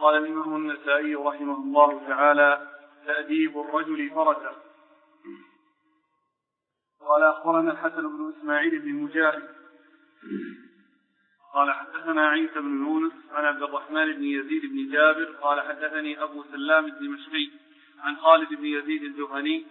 قال الإمام النسائي رحمه الله تعالى: تأديب الرجل فرسه. قال أخبرنا الحسن بن إسماعيل بن مجاهد قال حدثنا عيسى بن يونس عن عبد الرحمن بن يزيد بن جابر قال حدثني أبو سلام الدمشقي عن خالد بن يزيد الجهني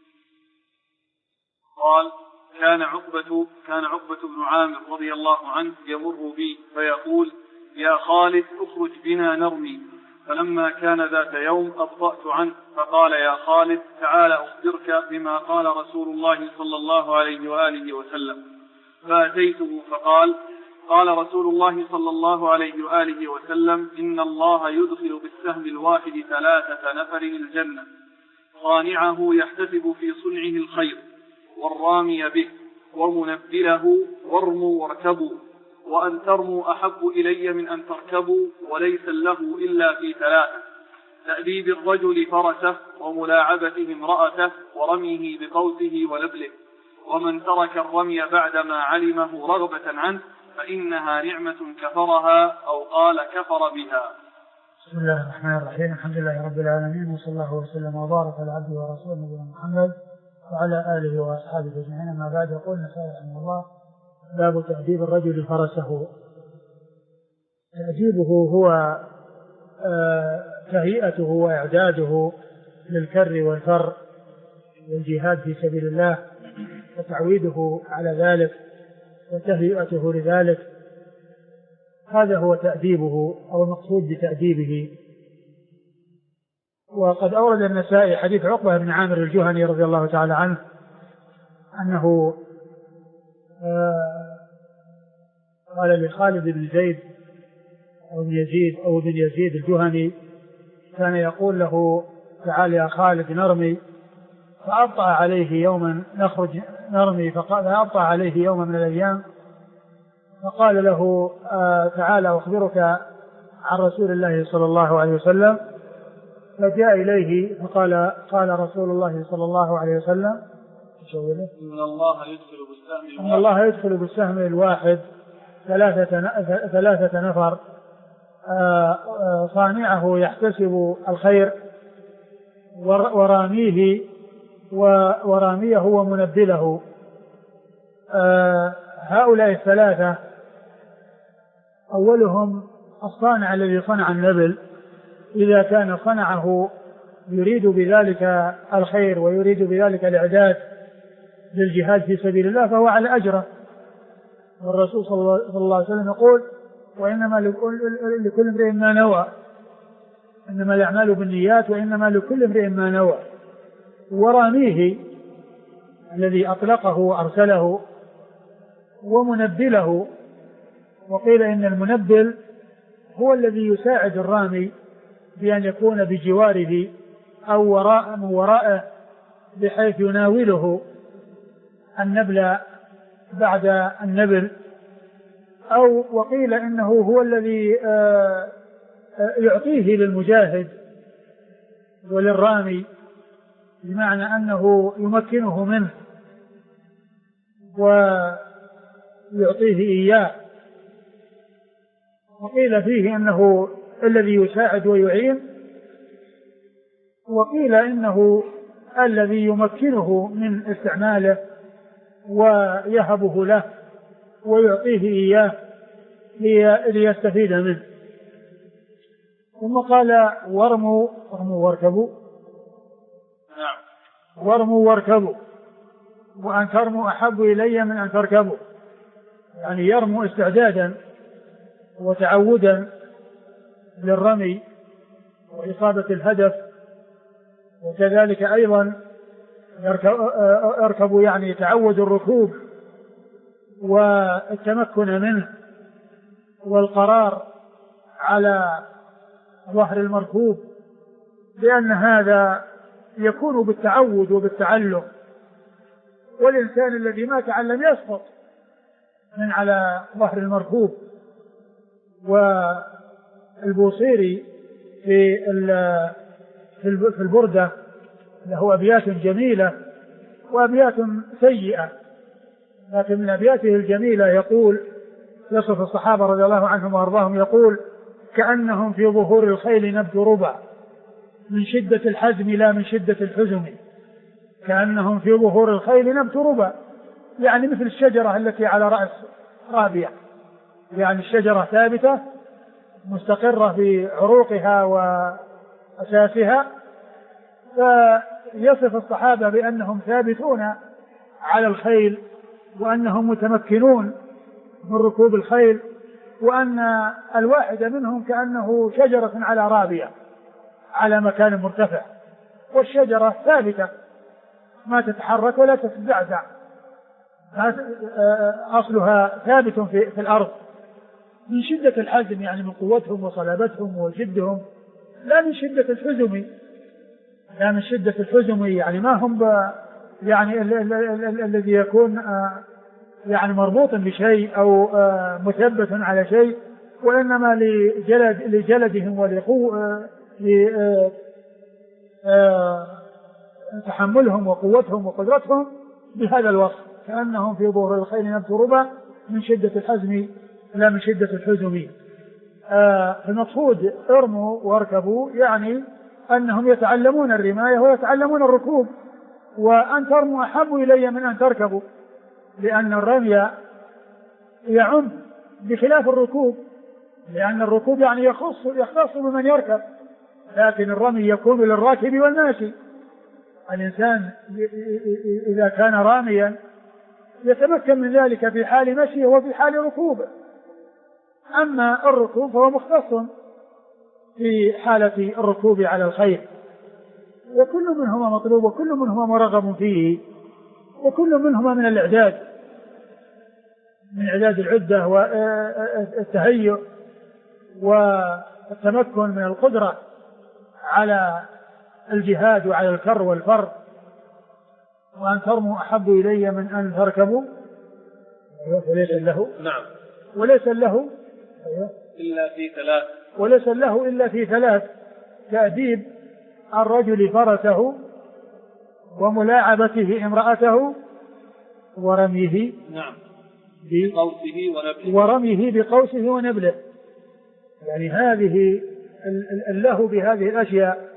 قال: كان عقبة بن عامر رضي الله عنه يمر بي فيقول: يا خالد اخرج بنا نرمي. فلما كان ذات يوم أبطأت عنه فقال: يا خالد تعال أخبرك بما قال رسول الله صلى الله عليه وآله وسلم. فأتيته فقال: قال رسول الله صلى الله عليه وآله وسلم: إن الله يدخل بالسهم الواحد 3 نفر الجنة، صانعه يحتسب في صنعه الخير، والرامي به، ومنبله، وارموا واركبوا، وأن ترموا أحب إلي من أن تركبوا، وليس له إلا في 3: تأديب الرجل فرسه، وملاعبته امرأته، ورميه بقوسه ونبله. ومن ترك الرمي بعدما علمه رغبة عنه فإنها نعمة كفرها، أو قال كفر بها. بسم الله الرحمن الرحيم. الحمد لله رب العالمين، وصلى الله وسلم وبارك على عبده ورسوله نبينا محمد وعلى آله وأصحابه أجمعين. أما بعد، يقول النسائي رحمه الله: باب تأديب الرجل فرسه. تأديبه هو تهيئته وإعداده للكر والفر والجهاد في سبيل الله، وتعويده على ذلك وتهيئته لذلك. هذا هو تأديبه أو المقصود بتأديبه. وقد أورد النسائي حديث عقبة بن عامر الجهني رضي الله تعالى عنه أنه قال لخالد بن زيد أو بن يزيد الجهني، كان يقول له: تعال يا خالد نرمي. فأبطأ عليه يوما نخرج نرمي، فأبطأ عليه يوما من الأيام، فقال له: تعال أخبرك عن رسول الله صلى الله عليه وسلم. فجاء إليه فقال: قال رسول الله صلى الله عليه وسلم: إن الله يدخل بالسهم الواحد 3 نفر، صانعه يحتسب الخير، وراميه ومنبله. هؤلاء 3: أولهم الصانع الذي صنع النبل، إذا كان صنعه يريد بذلك الخير ويريد بذلك الإعداد للجهاد في سبيل الله فهو على أجره. والرسول صلى الله عليه وسلم يقول: وإنما لكل امرئ ما نوى، إنما الأعمال بالنيات وإنما لكل امرئ ما نوى. وراميه الذي أطلقه وأرسله، ومنبله. وقيل إن المنبل هو الذي يساعد الرامي بأن يكون بجواره أو وراءه بحيث يناوله النبل بعد النبل. وقيل إنه هو الذي يعطيه للمجاهد وللرامي، بمعنى أنه يمكنه منه ويعطيه إياه. وقيل فيه إنه الذي يساعد ويعين، وقيل إنه الذي يمكنه من استعماله ويهبه له ويعطيه إياه ليستفيد منه. ثم قال: وارموا واركبوا. وارموا واركبوا، وأن ترموا أحب إلي من أن تركبوا. يعني يرموا استعدادا وتعودا للرمي وإصابة الهدف، وكذلك أيضا اركبوا يعني تعود الركوب والتمكن منه والقرار على ظهر المركوب، لأن هذا يكون بالتعود وبالتعلم. والإنسان الذي ما تعلم يسقط من على ظهر المركوب. والبوصيري في البردة له أبيات جميلة وأبيات سيئة، لكن من أبياته الجميلة يقول: يصف الصحابة رضي الله عنهم وأرضاهم، يقول: كأنهم في ظهور الخيل نبت ربع من شدة الحزم لا من شدة الحزم. كأنهم في ظهور الخيل نبت ربع، يعني مثل الشجرة التي على رأس رابية، يعني الشجرة ثابتة مستقرة في عروقها وأساسها. فيصف الصحابة بأنهم ثابتون على الخيل، وأنهم متمكنون من ركوب الخيل، وأن الواحد منهم كأنه شجرة على رابية على مكان مرتفع، والشجرة ثابتة ما تتحرك ولا تتزعزع، أصلها ثابت في الأرض من شدة الحزم، يعني من قوتهم وصلابتهم وجدهم، لا من شدة الحزم، لا من شدة الحزم، يعني ما هم يعني الذي يكون يعني مربوط بشيء أو مثبت على شيء، وإنما لجلدهم تحملهم وقوتهم وقدرتهم بهذا الوصف، كأنهم في ظهور الخيل نبت ربع من شدة الحزم لا من شدة الحزم. المقصود ارموا واركبوا، يعني أنهم يتعلمون الرماية ويتعلمون الركوب، وأن ترموا أحب إلي من أن تركبوا، لأن الرمي يعم بخلاف الركوب، لأن الركوب يعني يختص بمن يركب، لكن الرمي يكون للراكب والماشي. الإنسان إذا كان راميا يتمكن من ذلك في حال مشيه وفي حال ركوبه، أما الركوب فهو مختص في حالة الركوب على الخيل، وكل منهما مطلوب وكل منهما مرغب فيه، وكل منهما من الإعداد، من إعداد العدة والتهيؤ والتمكن من القدرة على الجهاد وعلى الكر والفر. وأن ترموا أحب إلي من أن تركبوا، وليس له نعم وليس له إلا في ثلاث، وليس له إلا في ثلاث: تأديب الرجل فرسه، وملاعبته امرأته، ورميه نعم بقوسه ونبله. يعني هذه اللهو بهذه الأشياء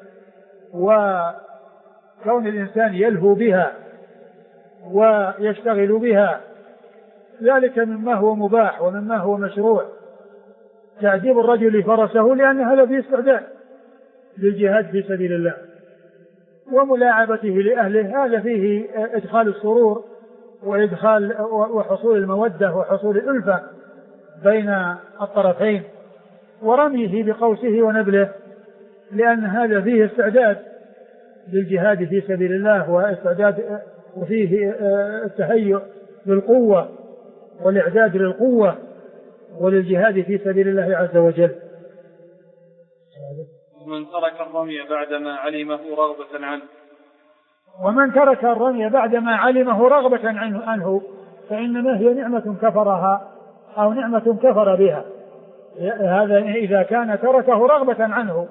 وكون الإنسان يلهو بها ويشتغل بها، ذلك مما هو مباح ومما هو مشروع. تأديب الرجل فرسه لأن هذا فيه استعداد للجهاد في سبيل الله، وملاعبته لأهله هذا فيه إدخال السرور وحصول المودة وحصول الألفة بين الطرفين. ورميه بقوسه ونبله لأن هذا فيه استعداد للجهاد في سبيل الله، واستعداد وفيه التهيؤ للقوة والإعداد للقوة وللجهاد في سبيل الله عز وجل. ومن ترك الرمي بعدما علمه رغبة عنه، ومن ترك الرمي بعدما علمه رغبة عنه فإنما هي نعمة كفرها أو نعمة كفر بها. هذا إذا كان تركه رغبة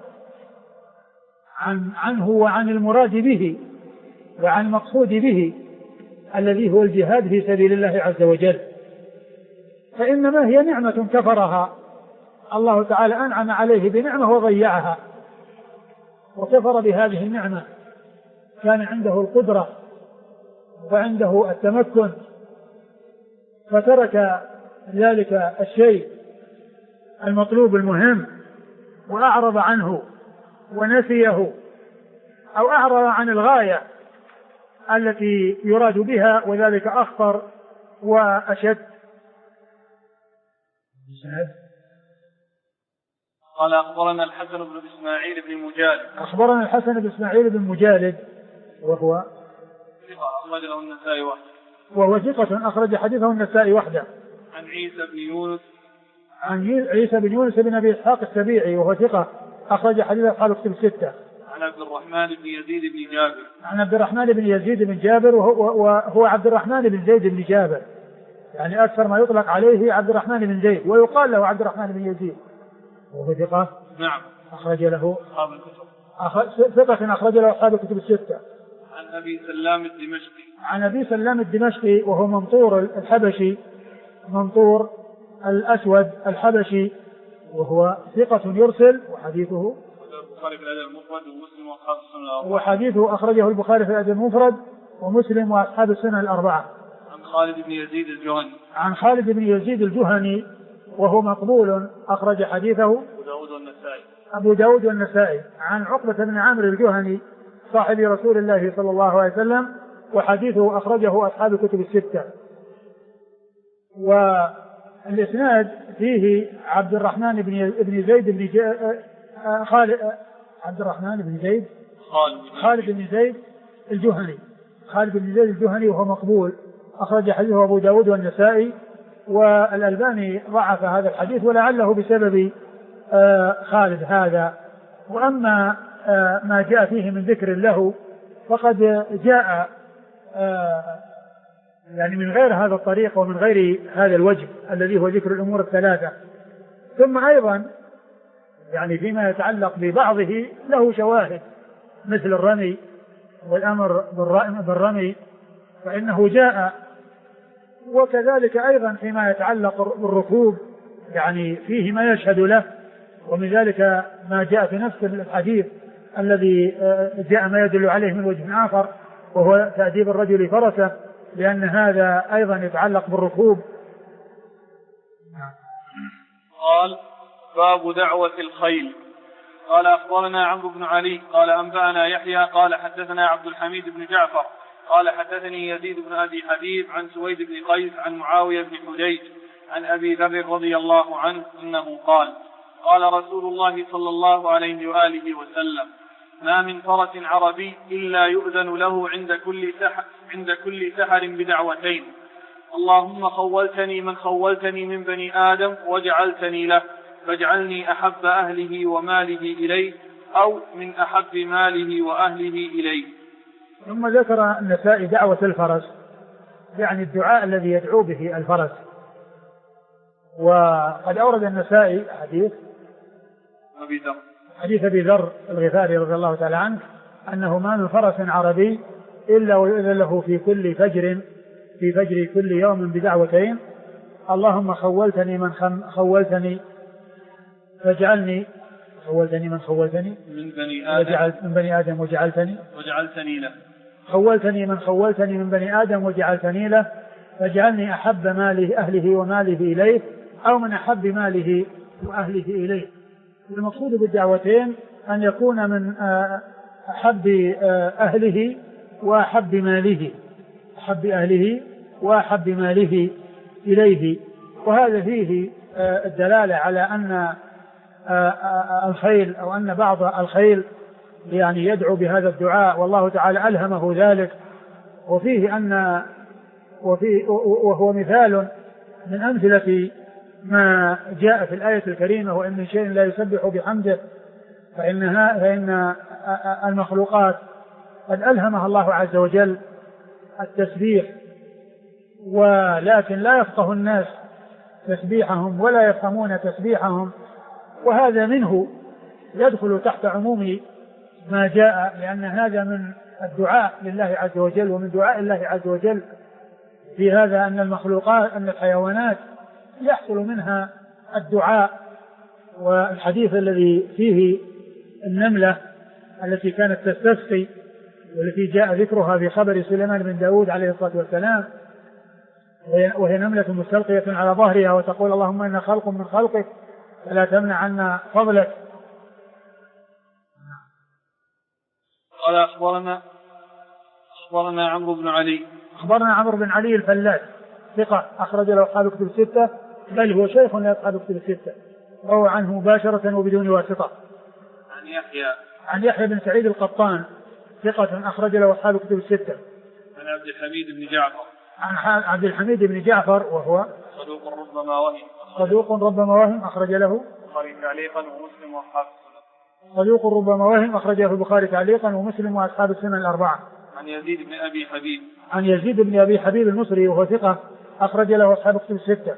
عنه وعن المراد به وعن المقصود به الذي هو الجهاد في سبيل الله عز وجل، فإنما هي نعمة كفرها. الله تعالى أنعم عليه بنعمة وضيعها وكفر بهذه النعمة. كان عنده القدرة وعنده التمكن فترك ذلك الشيء المطلوب المهم وأعرض عنه ونسيه، أو أعرض عن الغاية التي يراد بها، وذلك أخطر وأشد. قال أخبرنا الحسن بن إسماعيل بن مجالد. أخبرنا الحسن بن إسماعيل بن مجالد وهو أخرجه النسائي وحده، وهو ثقة أخرج حديثه النسائي وحده. عن عيسى بن يونس، عن عيسى بن يونس بن أبي إسحاق السبيعي وهو ثقة أخرج حديث أصحاب الكتب الستة. عن عبد الرحمن بن يزيد بن جابر، عن عبد الرحمن بن يزيد بن جابر وهو عبد الرحمن بن زيد بن جابر، يعني أكثر ما يطلق عليه عبد الرحمن بن زيد، ويقال له عبد الرحمن بن يزيد، وهو ثقة. نعم. أخرج له أصحاب الكتب. ثقة أخرج له أصحاب الكتب الستة. عن أبي سلام الدمشقي، عن أبي سلام الدمشقي وهو منطور الحبشي، منطور الأسود الحبشي، وهو ثقة يرسل، وحديثه البخاري في الأدب المفرد ومسلم وأصحاب السنن الأربعة. وحديثه أخرجه البخاري في الأدب المفرد ومسلم وأصحاب السنن الأربعة. عن خالد بن يزيد الجهني. عن خالد بن يزيد الجهني وهو مقبول، أخرج حديثه أبو داود والنسائي. عن عقبة بن عامر الجهني صاحب رسول الله صلى الله عليه وسلم، وحديثه أخرجه أصحاب الكتب الستة. والإسناد فيه عبد الرحمن بن زيد خالد بن زيد الجهني. خالد بن زيد الجهني وهو مقبول، أخرج حديثه أبو داود والنسائي، والألباني ضعف هذا الحديث ولعله بسبب خالد هذا. وأما ما جاء فيه من ذكر له فقد جاء يعني من غير هذا الطريق ومن غير هذا الوجه الذي هو ذكر الأمور الثلاثة. ثم أيضا يعني فيما يتعلق ببعضه له شواهد مثل الرمي والأمر بالرمي فإنه جاء، وكذلك أيضا فيما يتعلق بالركوب يعني فيه ما يشهد له، ومن ذلك ما جاء في نفس الحديث الذي جاء ما يدل عليه من وجه آخر، وهو تأديب الرجل فرسه، لأن هذا أيضا يتعلق بالركوب. قال باب دعوة الخيل. قال أخبرنا عمرو بن علي قال أنبأنا يحيى قال حدثنا عبد الحميد بن جعفر قال حدثني يزيد بن أبي حبيب عن سويد بن قيس عن معاوية بن حديج عن أبي ذر رضي الله عنه أنه قال قال رسول الله صلى الله عليه وآله وسلم ما من فرس عربي إلا يؤذن له عند كل سحر بدعوتين: اللهم خولتني من خولتني من بني آدم وجعلتني له، فاجعلني أحب أهله وماله إليه، أو من أحب ماله وأهله إليه. ثم ذكر النسائي دعوة الفرس، يعني الدعاء الذي يدعو به الفرس. وقد أورد النسائي حديث أبي ذر الغفاري رضي الله تعالى عنه أنه ما من فرس عربي إلا ويؤذن له في فجر كل يوم بدعوتين: اللهم خولتني من خولتني فاجعلني من بني آدم وجعلتني له، خولتني من خولتني من بني آدم وجعلتني له، فاجعلني أحب أهله وماله إليه، أو من أحب ماله وأهله إليه. المقصود بالدعوتين أن يكون من أحب أهله وأحب ماله، أحب أهله وأحب ماله إليه. وهذا فيه الدلالة على أن الخيل أو أن بعض الخيل يعني يدعو بهذا الدعاء، والله تعالى ألهمه ذلك. وفيه وهو مثال من أمثلة ما جاء في الآية الكريمة: وإن من شيء لا يسبح بحمده فإن المخلوقات قد ألهمها الله عز وجل التسبيح، ولكن لا يفقه الناس تسبيحهم ولا يفهمون تسبيحهم، وهذا منه يدخل تحت عموم ما جاء، لأن هذا من الدعاء لله عز وجل، ومن دعاء الله عز وجل في هذا أن المخلوقات أن الحيوانات يحصل منها الدعاء. والحديث الذي فيه النملة التي كانت تستسقي والتي جاء ذكرها في خبر سليمان بن داود عليه الصلاة والسلام، وهي نملة مستلقية على ظهرها وتقول: اللهم إنا خلق من خلقك فلا تمنع عنا فضلك. قال أخبرنا عمرو بن علي. أخبرنا عمرو بن علي الفلاس ثقة أخرج له أصحاب الكتب الستة، بل هو شيخ لأصحاب الكتب الستة، وهو عنه مباشرة وبدون واسطة. عن يحيى بن سعيد القطان ثقة أخرج له أصحاب الكتب الستة. عن عبد الحميد بن جعفر. عن عبد الحميد بن جعفر وهو صدوق ربما وهم أخرج له البخاري تعليقا ومسلم وأصحاب السنن. صدوق ربما وهم أخرج له البخاري تعليقا ومسلم وأصحاب السنن الأربعة. عن يزيد بن أبي حبيب المصري وهو ثقة أخرج له أصحاب الكتب الستة.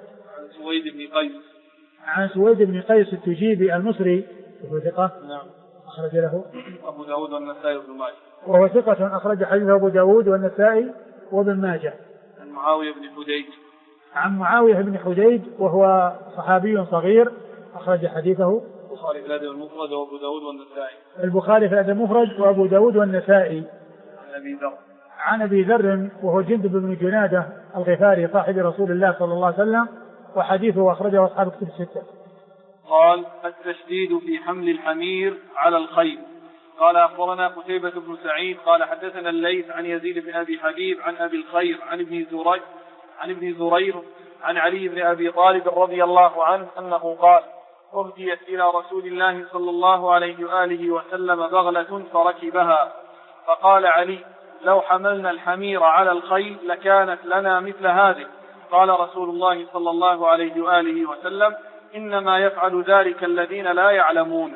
عن سويد بن قيس التجيبي المصري وهو ثقة. نعم. أخرج له أبو داود والنسائي وابن ماجه. وهو ثقة أخرج حديثه أبو داود والنسائي وابن ماجه. عن معاوية بن حديج وهو صحابي صغير أخرج حديثه البخاري في الأدب المفرد وأبو داود والنسائي. البخاري في الأدب المفرد وأبو داود والنسائي. عن أبي ذر وهو جندب بن جنادة الغفاري صاحب رسول الله صلى الله عليه وسلم، وحديثه أخرجه أصحاب الكتب الستة. قال: التشديد في حمل الحمير على الخيل. قال: أخبرنا قتيبة بن سعيد قال: حدثنا الليث عن يزيد بن أبي حبيب عن أبي الخير عن ابن زرير عن علي بن أبي طالب رضي الله عنه أنه قال: أهديت إلى رسول الله صلى الله عليه وآله وسلم بغلة فركبها، فقال علي: لو حملنا الحمير على الخيل لكانت لنا مثل هذه. قال رسول الله صلى الله عليه وآله وسلم: إنما يفعل ذلك الذين لا يعلمون.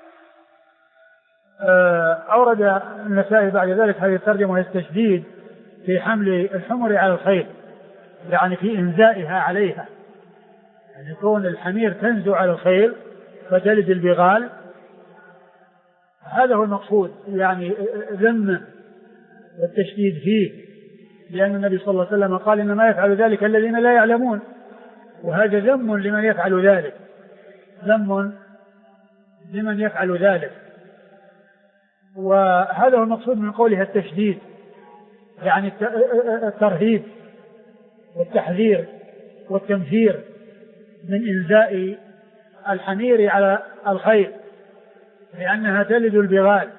أورد النسائي بعد ذلك هذه الترجمة وهي التشديد في حمل الحمر على الخيل، يعني في إنزائها عليها، يعني يكون الحمير تنزو على الخيل فتلد البغال، هذا هو المقصود، يعني ذم والتشديد فيه، لأن النبي صلى الله عليه وسلم قال: إنما يفعل ذلك الذين لا يعلمون، وهذا ذم لمن يفعل ذلك، ذم لمن يفعل ذلك، وهذا هو المقصود من قولها التشديد، يعني الترهيب والتحذير والتنفير من إنزاء الحمير على الخيل لأنها تلد البغال.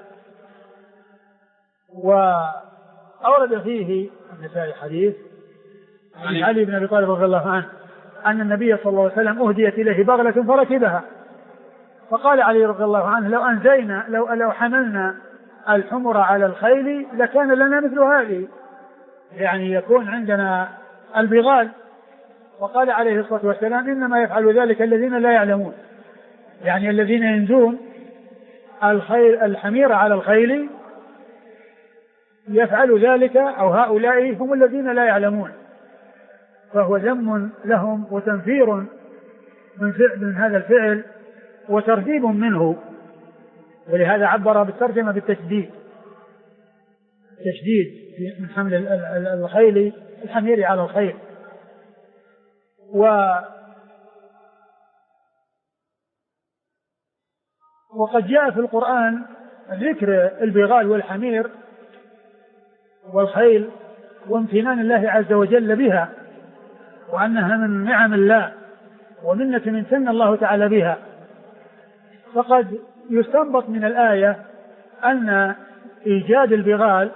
وأورد فيه النسائي حديث عن علي بن أبي طالب رضي الله عنه أن النبي صلى الله عليه وسلم أهديت إليه بغلة فركبها، فقال علي رضي الله عنه: لو أنزينا لو حملنا الحمر على الخيل لكان لنا مثل هذه، يعني يكون عندنا البغال. وقال عليه الصلاة والسلام: إنما يفعل ذلك الذين لا يعلمون، يعني الذين ينزون الحمير على الخيل يفعل ذلك، أو هؤلاء هم الذين لا يعلمون، فهو ذم لهم وتنفير من هذا الفعل وترهيب منه، ولهذا عبر بالترجمة بالتشديد، تشديد من حمل الخيل الحمير على الخيل. وقد جاء في القرآن ذكر البغال والحمير والخيل وامتنان الله عز وجل بها، وأنها من نعم الله ومنة امتن الله تعالى بها. فقد يستنبط من الآية أن إيجاد البغال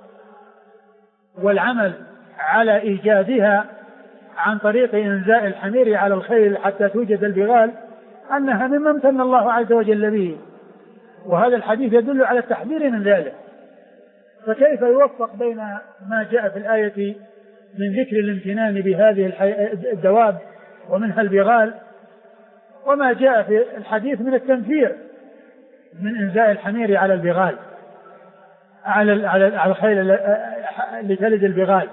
والعمل على إيجادها عن طريق إنزاء الحمير على الخيل حتى توجد البغال أنها مما امتن الله عز وجل به، وهذا الحديث يدل على التحذير من ذلك. فكيف يوفق بين ما جاء في الآية من ذكر الامتنان بهذه الدواب ومنها البغال، وما جاء في الحديث من التنفير من إنزاء الحمير على البغال على الخيل لتلد البغال.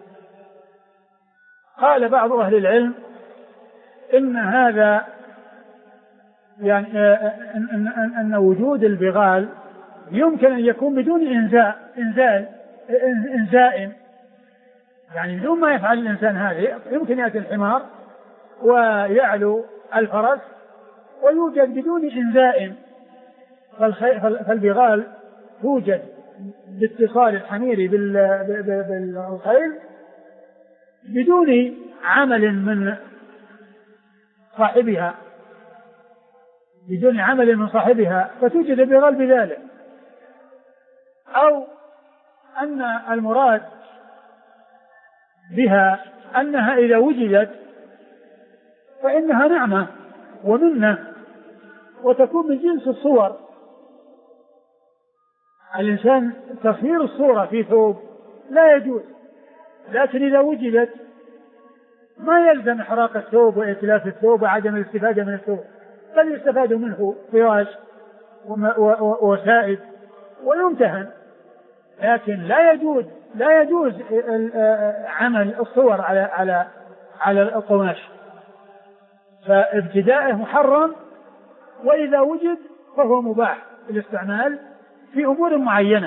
قال بعض أهل العلم إن هذا يعني أن وجود البغال يمكن أن يكون بدون إنزاء، يعني بدون ما يفعل الإنسان هذا، يمكن يأتي الحمار ويعلو الفرس ويوجد بدون إنزاء، فالبغال توجد باتصال الحمير بالخيل بدون عمل من صاحبها، فتوجد البغال بذلك. أو أن المراد بها أنها إذا وجدت فإنها نعمة ومنة وتكون من جنس الصور. الإنسان تصوير الصورة في ثوب لا يجوز، لكن إذا وجدت ما يلزم إحراق الثوب وإتلاف الثوب وعدم الاستفادة من الثوب، بل يستفاد منه فراش وسائد ويمتهن، لكن لا يجوز عمل الصور على القماش، فابتداءه محرم، وإذا وجد فهو مباح الاستعمال في أمور معينة،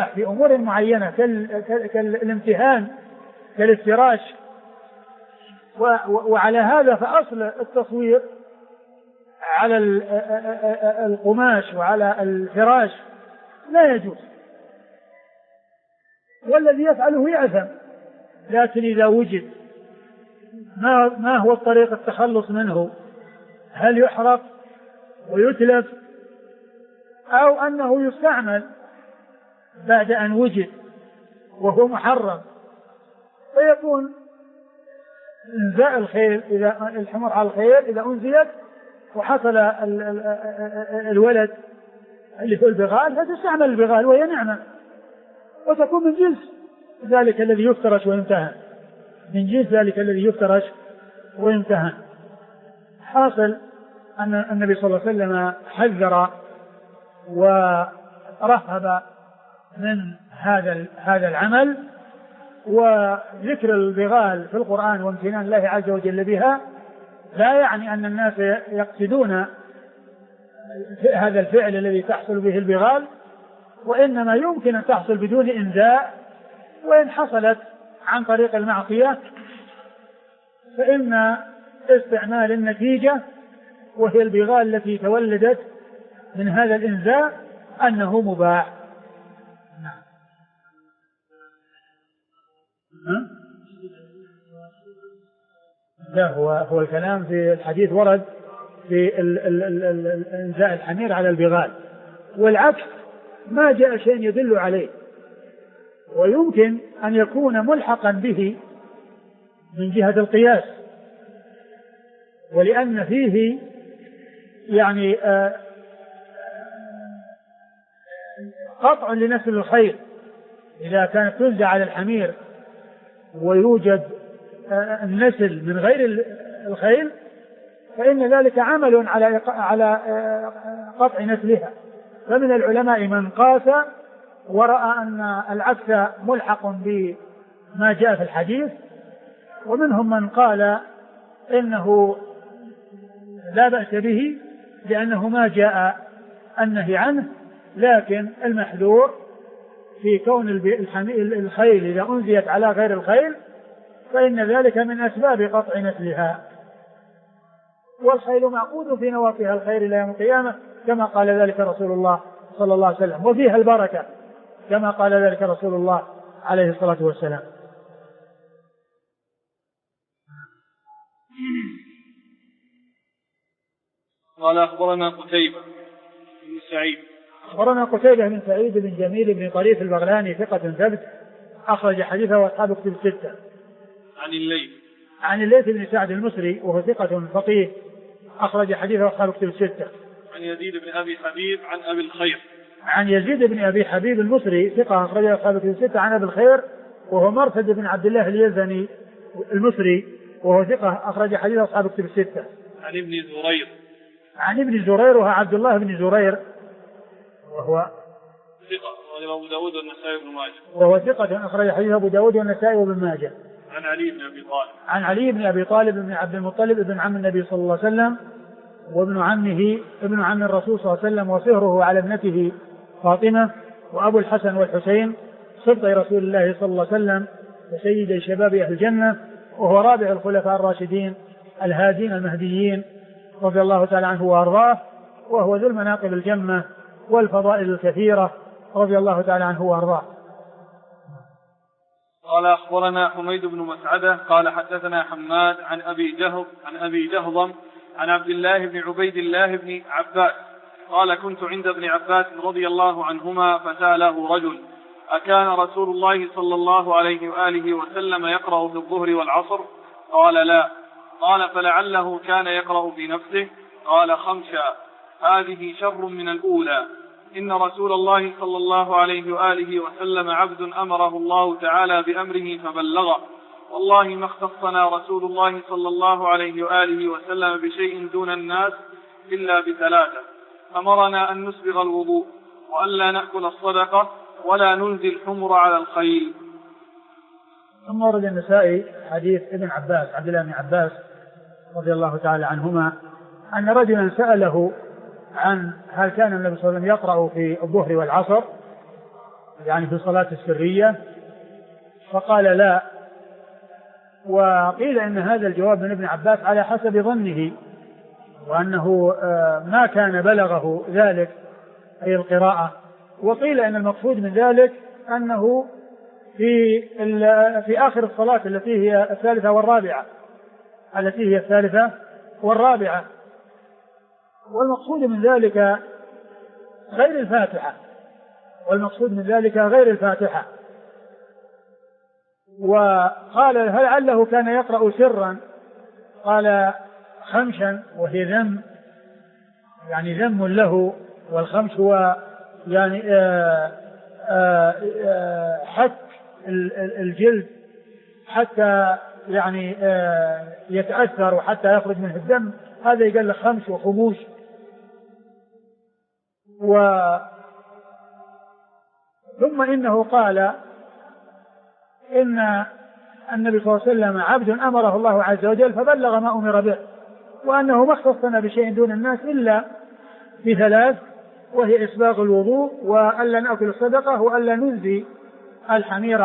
كالامتهان كالافتراش وعلى هذا فأصل التصوير على القماش وعلى الفراش لا يجوز، والذي يفعله يأثم. لكن إذا وجد ما هو الطريق التخلص منه؟ هل يحرق ويتلف أو أنه يستعمل بعد أن وجد وهو محرم، فيكون انزاء الخيل إذا الحمر على الخيل إذا أنزلت وحصل الولد اللي في البغال فتستعمل البغال وهي نعمة، وتكون من جنس ذلك الذي يفترش ويمتهن، من جنس ذلك الذي يفترش ويمتهن. حاصل أن النبي صلى الله عليه وسلم حذر ورهب من هذا العمل، وذكر البغال في القرآن وامتنان الله عز وجل بها لا يعني أن الناس يقصدون هذا الفعل الذي تحصل به البغال، وإنما يمكن أن تحصل بدون إنزاء، وإن حصلت عن طريق المعصية فإن استعمال النتيجة وهي البغال التي تولدت من هذا الإنزاء أنه مباح. لا، هو الكلام في الحديث ورد في إنزاء الحمير على البغال، والعكس ما جاء شيء يدل عليه، ويمكن أن يكون ملحقا به من جهة القياس، ولأن فيه يعني قطع لنسل الخيل إذا كانت تنزع على الحمير ويوجد النسل من غير الخيل فإن ذلك عمل على قطع نسلها. فمن العلماء من قاس ورأى أن العكس ملحق بما جاء في الحديث، ومنهم من قال إنه لا بأس به لأنه ما جاء النهي عنه، لكن المحذور في كون الخيل إذا أنزيت على غير الخيل فإن ذلك من أسباب قطع نسلها، والخيل معقود في نواصيها الخير إلى يوم القيامة كما قال ذلك رسول الله صلى الله عليه وسلم، وفيها البركة كما قال ذلك رسول الله عليه الصلاة والسلام. قال أخبرنا قتيبة بن سعيد أخبرنا قتيبة بن سعيد بن جميل بن طريف البغلاني ثقة ثبت أخرج حديثه وأصحاب كتب الستة. عن الليث بن سعد المصري وهو ثقة فقيه أخرج حديثه وأصحاب كتب الستة. عن يزيد بن أبي حبيب عن أبي الخير. عن يزيد بن أبي حبيب المصري ثقة أخرج أصحاب كتب الستة. عن أبي الخير وهو مرثد بن عبد الله اليزني المصري وهو ثقة أخرج حديثه أصحاب كتب الستة. عن ابن زرير وهو عبد الله بن زرير وهو ثقة أبو داود والنسائي بن ماجه. وهو ثقة أخرج حديث أبو داود والنسائي وابن ماجه. عن علي بن أبي طالب. عن علي بن أبي طالب بن عبد المطلب ابن عم النبي صلى الله عليه وسلم وابن عمه ابن عم الرسول صلى الله عليه وسلم وصهره على ابنته فاطمة وأبو الحسن والحسين صبطي رسول الله صلى الله عليه وسلم وسيد شباب أهل الجنة، وهو رابع الخلفاء الراشدين الهادين المهديين رضي الله تعالى عنه وأرضاه، وهو ذو المناقب الجمة والفضائل الكثيرة رضي الله تعالى عنه وأرضاه. قال أخبرنا حميد بن مسعدة قال حدثنا حماد عن أبي جهضم عن عبد الله بن عبيد الله بن عباس قال كنت عند ابن عباس رضي الله عنهما فسأله رجل أكان رسول الله صلى الله عليه وآله وسلم يقرأ في الظهر والعصر؟ قال لا. قال فلعله كان يقرأ بنفسه؟ قال خمسا هذه شر من الأولى. إن رسول الله صلى الله عليه وآله وسلم عبد أمره الله تعالى بأمره فبلغه، والله ما اختصنا رسول الله صلى الله عليه وآله وسلم بشيء دون الناس إلا بثلاثة: أمرنا أن نسبغ الوضوء، وألا نأكل الصدقة، ولا ننزل الحمر على الخيل. ثم ورد النسائي حديث ابن عباس عبد الله بن عباس رضي الله تعالى عنهما أن رجلا سأله عن هل كان النبي صلى الله عليه وسلم يقرأ في الظهر والعصر يعني في الصلاة السرية، فقال لا، وقيل إن هذا الجواب من ابن عباس على حسب ظنه، وأنه ما كان بلغه ذلك أي القراءة. وقيل إن المقصود من ذلك أنه في آخر الصلاة التي هي الثالثة والرابعة، والمقصود من ذلك غير الفاتحة. وقال هل لعله كان يقرأ سرا؟ قال خمشا، وهي ذم، يعني ذم له، والخمش هو يعني حك الجلد حتى يعني يتأثر وحتى يخرج منه الدم، هذا يقال له خمش وخموش. ثم إنه قال إن النبي صلى الله عليه وسلم عبد أمره الله عز وجل فبلغ ما أمر به، وأنه ما اختصنا بشيء دون الناس إلا بثلاث، وهي إسباغ الوضوء، وألا نأكل الصدقة، وألا ننزي الحمير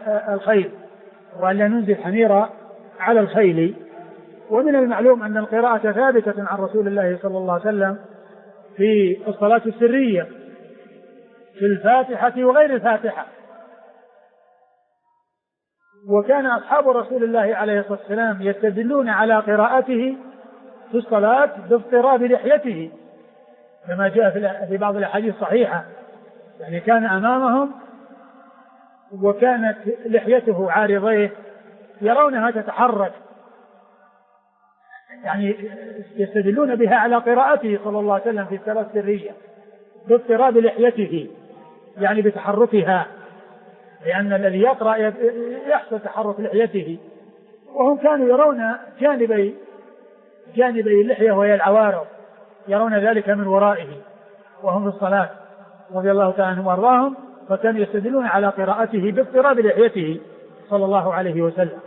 على الخيل. ومن المعلوم أن القراءة ثابتة عن رسول الله صلى الله عليه وسلم في الصلاة السرية في الفاتحة وغير الفاتحة. وكان أصحاب رسول الله عليه الصلاة والسلام يستدلون على قراءته في الصلاة باضطراب لحيته، كما جاء في بعض الأحاديث الصحيحة، يعني كان أمامهم وكانت لحيته عارضيه يرونها تتحرك، يعني يستدلون بها على قراءته صلى الله عليه وسلم في الصلاة السرية باضطراب لحيته، يعني بتحركها، لأن الذي يقرأ يحصل تحرك لحيته، وهم كانوا يرون جانبي اللحية وهي العوارض، يرون ذلك من ورائه وهم في الصلاة رضي الله تعالى عنهم وارضاهم، فكانوا يستدلون على قراءته باضطراب لحيته صلى الله عليه وسلم.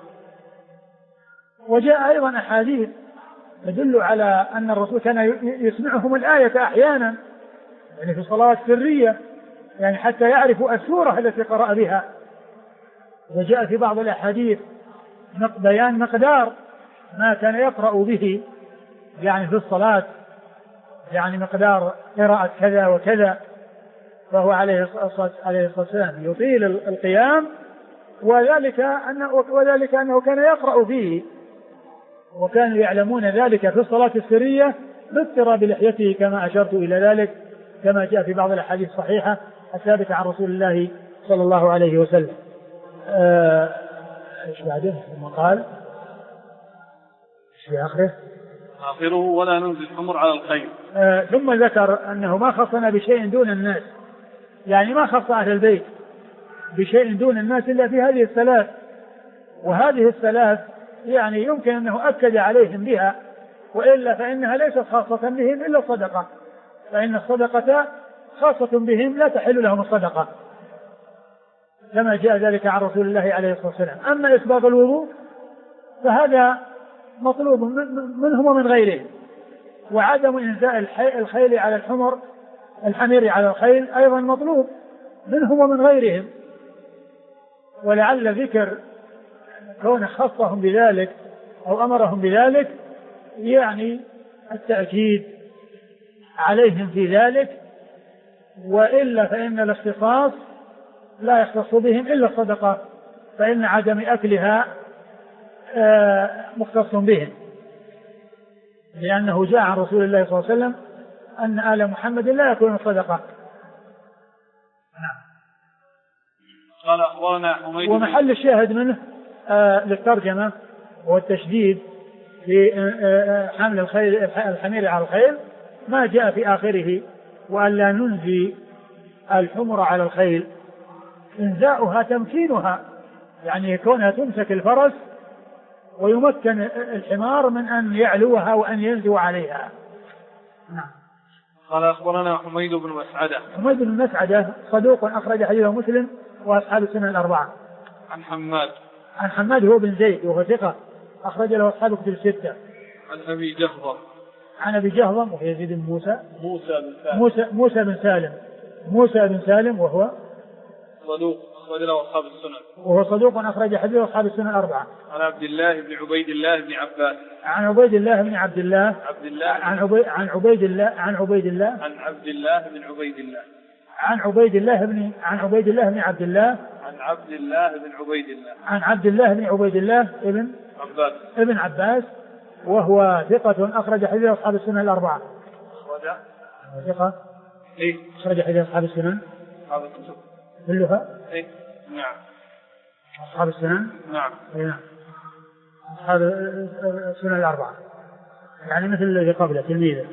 وجاء أيضا أحاديث تدل على أن الرسول كان يسمعهم الآية أحيانا، يعني في الصلاة السرية، يعني حتى يعرفوا السورة التي قرأ بها. وجاء في بعض الأحاديث بيان مقدار ما كان يقرأ به يعني في الصلاة، يعني مقدار قراءة كذا وكذا، فهو عليه الصلاة والسلام يطيل القيام، وذلك أنه كان يقرأ فيه، وكانوا يعلمون ذلك في الصلاة السرية باضطراب لحيته كما أشرت إلى ذلك، كما جاء في بعض الأحاديث الصحيحة الثابتة عن رسول الله صلى الله عليه وسلم. ايش بعده؟ ثم قال ايش في آخره ولا ننزل الحمر على الخيل. ثم ذكر أنه ما خصنا بشيء دون الناس، يعني ما خص أهل البيت بشيء دون الناس إلا في هذه الثلاث، وهذه الثلاث يعني يمكن أنه أكد عليهم بها، وإلا فإنها ليست خاصة بهم إلا الصدقة، فإن الصدقة خاصة بهم لا تحل لهم الصدقة، كما جاء ذلك عن رسول الله عليه الصلاة والسلام. أما إسباغ الوضوء فهذا مطلوب منهم ومن غيرهم، وعدم إنزاء الخيل على الحمير على الخيل أيضا مطلوب منهم ومن غيرهم. ولعل ذكر كون خصهم بذلك أو أمرهم بذلك يعني التأكيد عليهم في ذلك، وإلا فإن الاختصاص لا يختص بهم إلا الصدقة، فإن عدم أكلها مختص بهم، لأنه جاء عن رسول الله صلى الله عليه وسلم أن آل محمد لا يأكلون الصدقة. قال أخبرنا حميد. ومحل الشاهد منه للترجمة والتشديد في حمل الحمير على الخيل ما جاء في آخره وألا ننزي الحمر على الخيل. إنزاؤها تمكينها، يعني كونها تمسك الفرس ويمكن الحمار من أن يعلوها وأن ينزو عليها. نعم. قال أخبرنا حميد بن مسعدة. حميد بن مسعدة صدوق أخرج حديثه مسلم وأصحاب السنن الأربعة. عن حماد هو بن زيد وهو ثقة أخرج له أصحاب كتب الستة. عن أبي جهضم وهو يزيد بن موسى بن سالم وهو صدوق أخرج له أصحاب السنن. وهو صدوق أخرج حديث أصحاب السنن الأربعة. عن عبد الله بن عبيد الله بن عباس. عن عبيد الله بن عبد الله. عن عبيد الله بن عبيد الله. عن عبد الله بن عبيد الله. عن عبيد الله بن عبد الله. عن عبد الله بن عبيد الله. عن عبد الله بن عبيد الله ابن عباس وهو ثقة أخرج حديث أصحاب السنن الأربعة. ثقة. أخرج حديث أصحاب السنن. كلها. نعم. أصحاب السنن. نعم. أصحاب السنن الأربعة. يعني مثل الذي قبله تلميذه.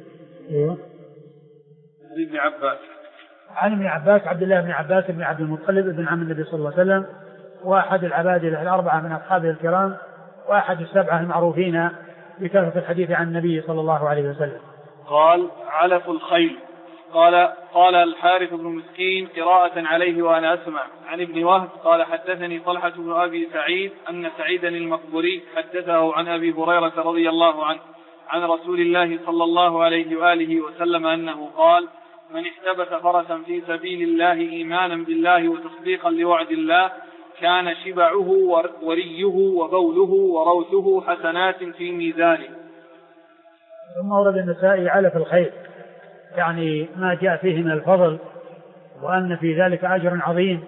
ابن عباس. عن ابن عباس عبد الله بن عباس بن عبد المطلب ابن عم النبي صلى الله عليه وسلم وأحد العبادلة الأربعة من أصحابه الكرام وأحد السبعة المعروفين بكثرة الحديث عن النبي صلى الله عليه وسلم. قال علف الخيل. قال الحارث بن مسكين قراءة عليه وأنا أسمع. عن ابن وهب قال حدثني طلحة بن أبي سعيد أن سعيدا المقبري حدثه عن أبي هريرة رضي الله عنه عن رسول الله صلى الله عليه وآله وسلم أنه قال من احتبس فرسا في سبيل الله إيمانا بالله وتصديقا لوعد الله كان شبعه وريه وبوله وروثه حسنات في ميزانه. ثم ورد النسائي علف الخير يعني ما جاء فيه من الفضل وأن في ذلك أجر عظيم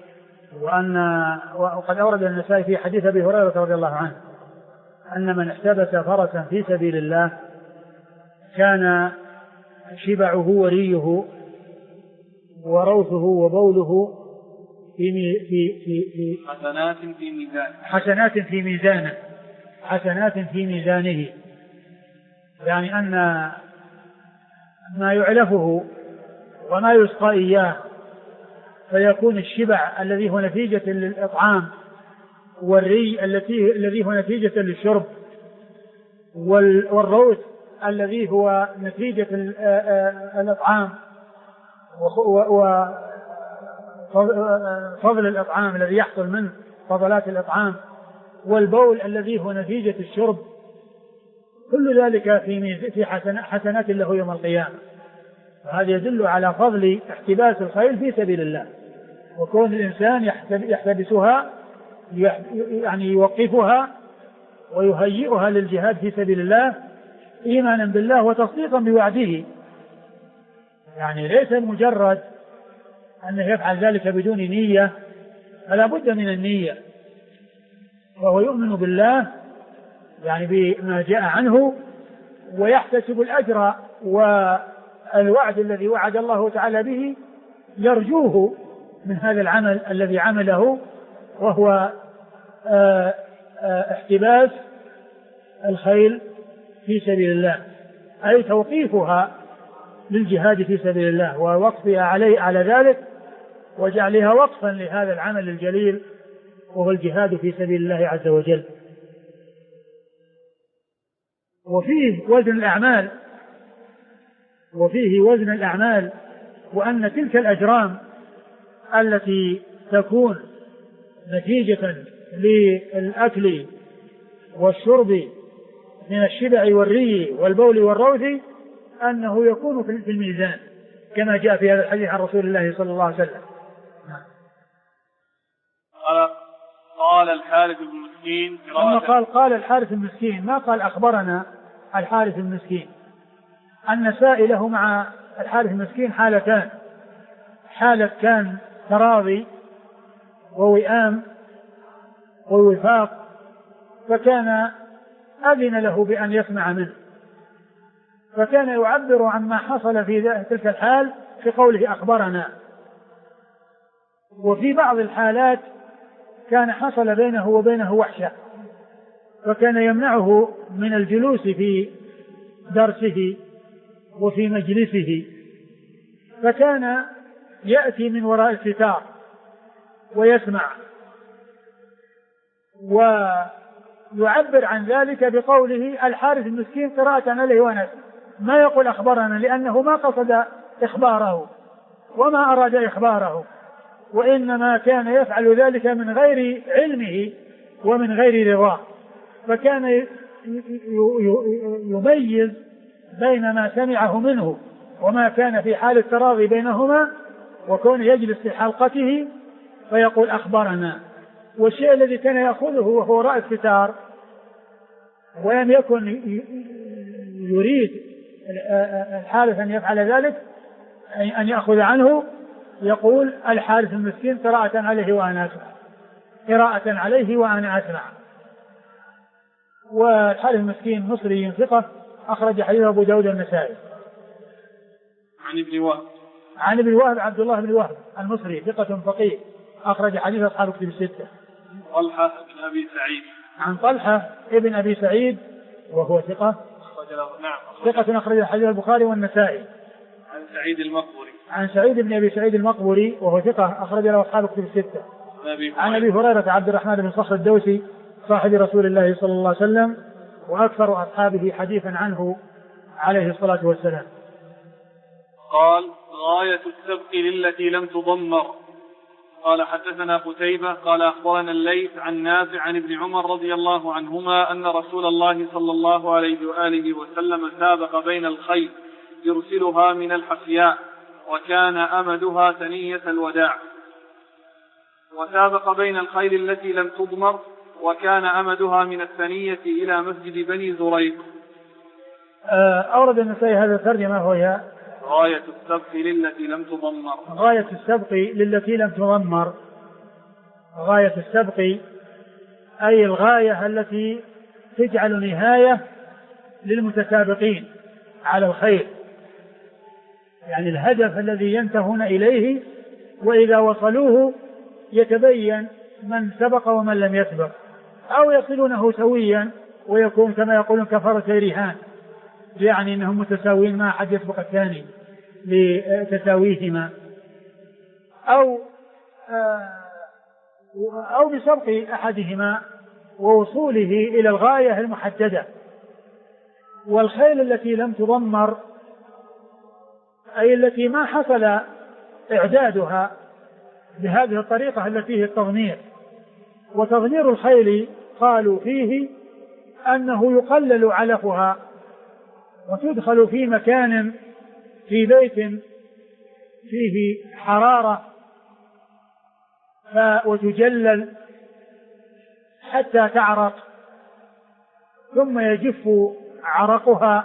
وقد أورد النسائي في حديث أبي هريرة رضي الله عنه أن من احتبس فرسا في سبيل الله كان شبعه وريه وروثه وبوله في حسنات في ميزانه يعني أن ما يعلفه وما يسقى إياه فيكون الشبع الذي هو نتيجة للإطعام والري الذي هو نتيجة للشرب والروث الذي هو نتيجة الإطعام وفضل الإطعام الذي يحصل من فضلات الإطعام والبول الذي هو نتيجة الشرب كل ذلك في حسنات له يوم القيامة. وهذا يدل على فضل احتباس الخيل في سبيل الله وكون الإنسان يحتبسها يعني يوقفها ويهيئها للجهاد في سبيل الله إيمانا بالله وتصديقا بوعده يعني ليس مجرد أنه يفعل ذلك بدون نية فلا بد من النية وهو يؤمن بالله يعني بما جاء عنه ويحتسب الأجر والوعد الذي وعد الله تعالى به يرجوه من هذا العمل الذي عمله وهو احتباس الخيل في سبيل الله أي توقيفها للجهاد في سبيل الله ووقفها على ذلك وجعلها وقفا لهذا العمل الجليل وهو الجهاد في سبيل الله عز وجل. وفيه وزن الأعمال وأن تلك الأجرام التي تكون نتيجة للأكل والشرب من الشبع والري والبول والروث أنه يكون في الميزان كما جاء في هذا الحديث عن رسول الله صلى الله عليه وسلم. قال الحارث بن مسكين قال الحارث المسكين ما قال أخبرنا الحارث المسكين. النسائي له مع الحارث المسكين حالتان حالة كان تراضي ووئام ووفاق فكان أذن له بأن يسمع منه فكان يعبر عما حصل في تلك الحال في قوله أخبرنا. وفي بعض الحالات كان حصل بينه وبينه وحشة فكان يمنعه من الجلوس في درسه وفي مجلسه فكان يأتي من وراء الستار ويسمع ويعبر عن ذلك بقوله الحارث المسكين قراءة عليه وأنا ما يقول أخبرنا لأنه ما قصد إخباره وما أراد إخباره وإنما كان يفعل ذلك من غير علمه ومن غير رضاه فكان يميز بين ما سمعه منه وما كان في حال التراضي بينهما وكون يجلس في حلقته فيقول أخبرنا. والشيء الذي كان يأخذه وهو رأي الستار ولم يكن يريد الحارث أن يفعل ذلك أن يأخذ عنه، يقول الحارث المسكين قراءة عليه وأنا أسمع، قراءة عليه وأنا أسمع. والحارث المسكين مصري ثقة، أخرج حديث أبو داود النسائي. عن ابن وهب عبد الله بن وهب المصري ثقة فقيه، أخرج حديث أصحاب كتب الستة. طلحة بن أبي سعيد. عن طلحة ابن أبي سعيد وهو ثقة، ثقة أخرج حديث البخاري والنسائي. عن سعيد المقبري. عن سعيد بن أبي سعيد المقبري وهو ثقة، أخرج له أصحاب كتب الستة. عن أبي هريرة عبد الرحمن بن صخر الدوسي صاحب رسول الله صلى الله عليه وسلم، وأكثر أصحابه حديثا عنه عليه الصلاة والسلام. قال: غاية السبق للتي لم تضمر. قال: حدثنا قتيبة قال أخبرنا الليث عن نافع عن ابن عمر رضي الله عنهما أن رسول الله صلى الله عليه وآله وسلم سابق بين الخيل يرسلها من الحفياء، وكان أمدها ثنية الوداع. وسابق بين الخيل التي لم تضمر، وكان أمدها من الثنية إلى مسجد بني زريق. أورد النسائي هذا الترجمة وهي غاية السبق للتي لم تضمر. غاية السبق للتي لم تضمر. غاية السبق أي الغاية التي تجعل نهاية للمتسابقين على الخير، يعني الهدف الذي ينتهون إليه، وإذا وصلوه يتبين من سبق ومن لم يسبق، أو يصلونه سويا ويكون كما يقولون كفرة رهان، يعني أنهم متساوين ما أحد يسبق الثاني لتساويهما، أو بسبق أحدهما ووصوله إلى الغاية المحددة. والخيل التي لم تضمر أي التي ما حصل إعدادها بهذه الطريقة التي هي التضمير. وتضمير الخيل قالوا فيه أنه يقلل علفها وتدخل في مكان في بيت فيه حرارة وتجلل حتى تعرق، ثم يجف عرقها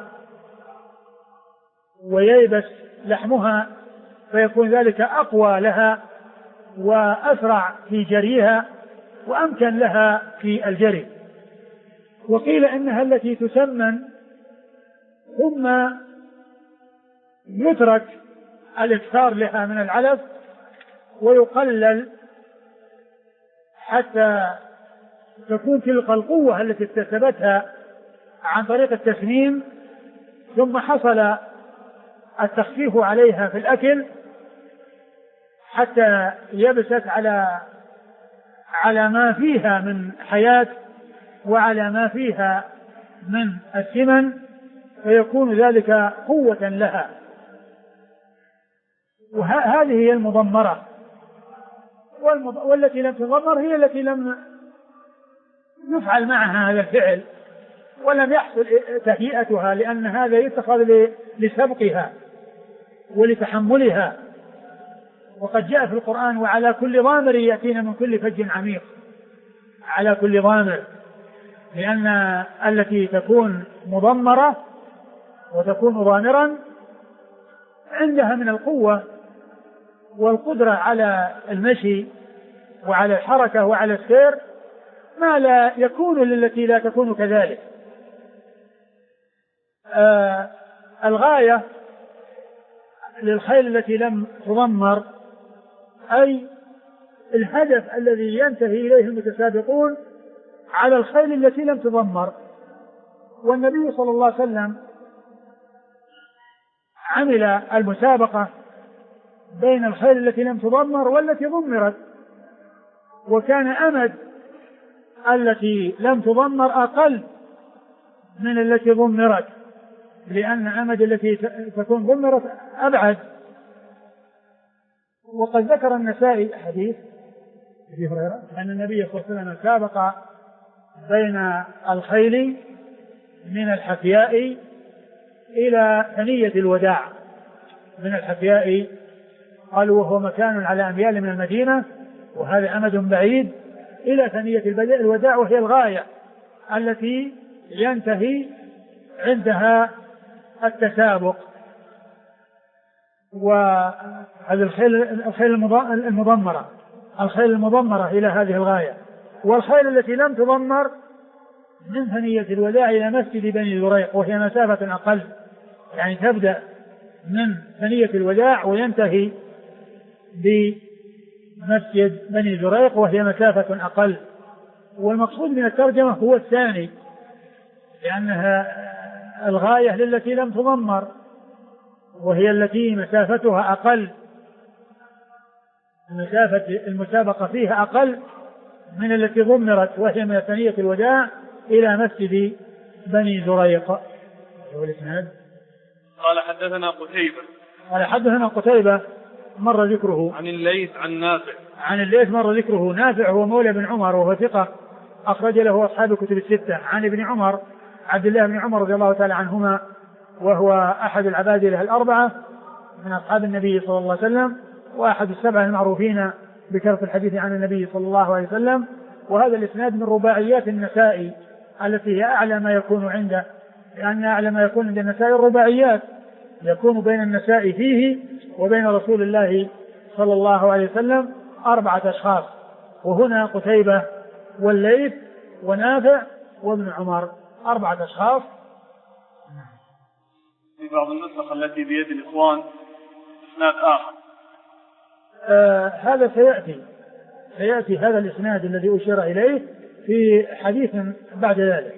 وييبس لحمها، فيكون ذلك أقوى لها وأسرع في جريها وأمكن لها في الجري. وقيل إنها التي تسمن ثم يترك الإكثار لها من العلف ويقلل حتى تكون تلك القوة التي اكتسبتها عن طريق التسمين، ثم حصل التخفيف عليها في الأكل حتى يبست على ما فيها من حياة وعلى ما فيها من السمن، فيكون ذلك قوة لها. وهذه هي المضمرة. والتي لم تضمر هي التي لم يفعل معها هذا الفعل ولم يحصل تهيئتها، لأن هذا يتخذ لسبقها ولتحملها. وقد جاء في القرآن: وعلى كل ضامر يأتين من كل فج عميق. على كل ضامر، لأن التي تكون مضمرة وتكون ضامرا عندها من القوة والقدرة على المشي وعلى الحركة وعلى السير ما لا يكون للتي لا تكون كذلك. الغاية للخيل التي لم تضمر أي الهدف الذي ينتهي إليه المتسابقون على الخيل التي لم تضمر. والنبي صلى الله عليه وسلم عمل المسابقة بين الخيل التي لم تضمر والتي ضمرت، وكان أمد التي لم تضمر أقل من التي ضمرت، لأن أمد التي تكون ضمرت أبعد. وقد ذكر النسائي حديث أبي هريرة أن النبي صلى الله عليه وسلم سابق بين الخيل من الحفياء إلى ثنية الوداع. من الحفياء قالوا وهو مكان على أميال من المدينة، وهذا أمد بعيد إلى ثنية الوداع، وهي الغاية التي ينتهي عندها التسابق. وهذه الخيل المضمرة إلى هذه الغاية. والخيل التي لم تضمر من ثنية الوداع إلى مسجد بني زريق، وهي مسافة أقل، يعني تبدأ من ثنية الوداع وينتهي بمسجد بني زريق، وهي مسافة أقل. والمقصود من الترجمة هو الثاني، لأنها الغاية للتي لم تضمر، وهي التي مسافتها أقل، مسافة المسابقة فيها أقل من التي ضمرت، وهي من ثنية الوداع إلى مسجد بني زريق. قال حدثنا قتيبة. قال حدثنا قتيبة مر ذكره. عن الليث عن نافع. عن الليث مر ذكره. نافع هو مولى بن عمر وهو ثقة أخرج له أصحاب الكتب الستة. عن ابن عمر عبد الله بن عمر رضي الله تعالى عنهما، وهو أحد العبادلة الأربعة من أصحاب النبي صلى الله عليه وسلم، وأحد السبعة المعروفين بكثرة الحديث عن النبي صلى الله عليه وسلم. وهذا الإسناد من رباعيات النسائي التي هي أعلى ما يكون عنده، لأن أعلى ما يكون عند النسائي الرباعيات، يكون بين النسائي فيه وبين رسول الله صلى الله عليه وسلم 4 أشخاص، وهنا قتيبة والليث ونافع وابن عمر 4 أشخاص. في بعض النسخ التي بيد الإخوان إسناد آخر. هذا سيأتي هذا الإسناد الذي أشير إليه في حديث بعد ذلك.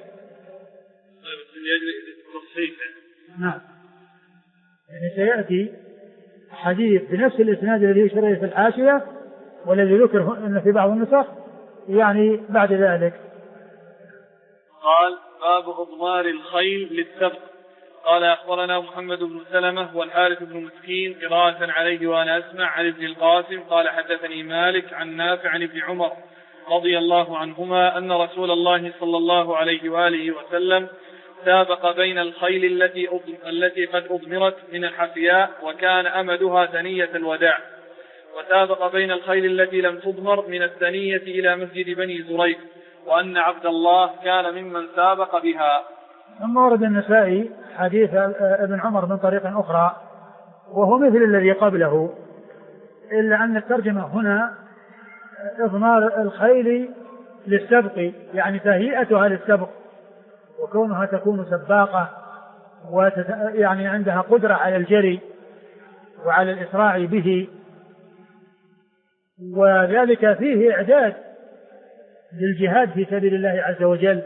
نعم، يعني سيأتي حديث بنفس الإسناد الذي أشير إليه في الحاشية، والذي ذكر أن في بعض النسخ يعني بعد ذلك. قال: باب إضمار الخيل للسبق. قال: أخبرنا محمد بن سلمة والحارث بن مسكين قراءة عليه وأنا أسمع عن ابن القاسم قال: حدثني مالك عن نافع عن ابن عمر رضي الله عنهما أن رسول الله صلى الله عليه وآله وسلم سابق بين الخيل التي قد أضمرت من الحفياء وكان أمدها ثنية الوداع، وسابق بين الخيل التي لم تضمر من الثنية إلى مسجد بني زريق، وأن عبد الله كان ممن سابق بها. ثم ورد النسائي حديث ابن عمر من طريق أخرى وهو مثل الذي قبله، إلا أن الترجمة هنا إضمار الخيل للسبق، يعني تهيئتها للسبق، وكونها تكون سباقة يعني عندها قدرة على الجري وعلى الإسراع به، وذلك فيه إعداد للجهاد في سبيل الله عز وجل.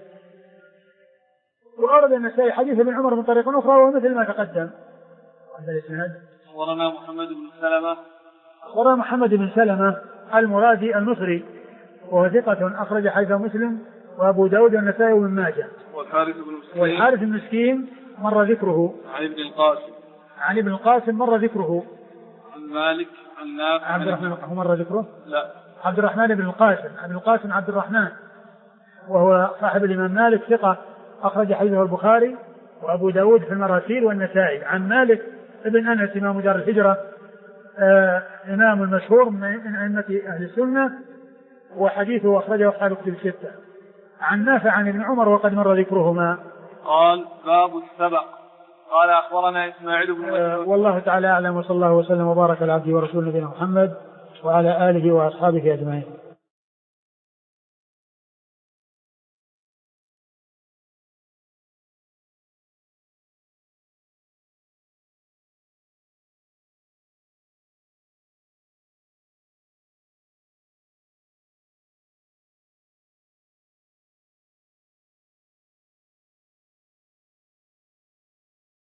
وأورد النسائي حديث ابن عمر من طريق أخرى ومثل ما تقدم. هذا الإسناد. أخبرنا محمد بن سلمة. أخبرنا محمد بن سلمة المرادي المصري وهو ثقة أخرج حديثه مسلم وأبو داود والنسائي وابن ماجه. والحارث بن مسكين مر ذكره. عن ابن القاسم مر ذكره. عن مالك عن نافع. عبد الرحمن مر ذكره. لا. عبد الرحمن بن القاسم. ابن القاسم عبد الرحمن وهو صاحب الإمام مالك ثقة أخرج حديثه البخاري وأبو داود في المراسيل والنسائي. عن مالك ابن أنس إمام دار الهجرة إمام المشهور من أئمة أهل السنة، وحديثه أخرجه أصحاب الكتب الستة. عن نافع عن ابن عمر وقد مر ذكرهما. قال: باب السبق. قال: أخبرنا إسماعيل بن مسعود. والله تعالى أعلم، وصلى الله وسلم وبارك على عبده ورسوله نبينا محمد وعلى آله وأصحابه أجمعين.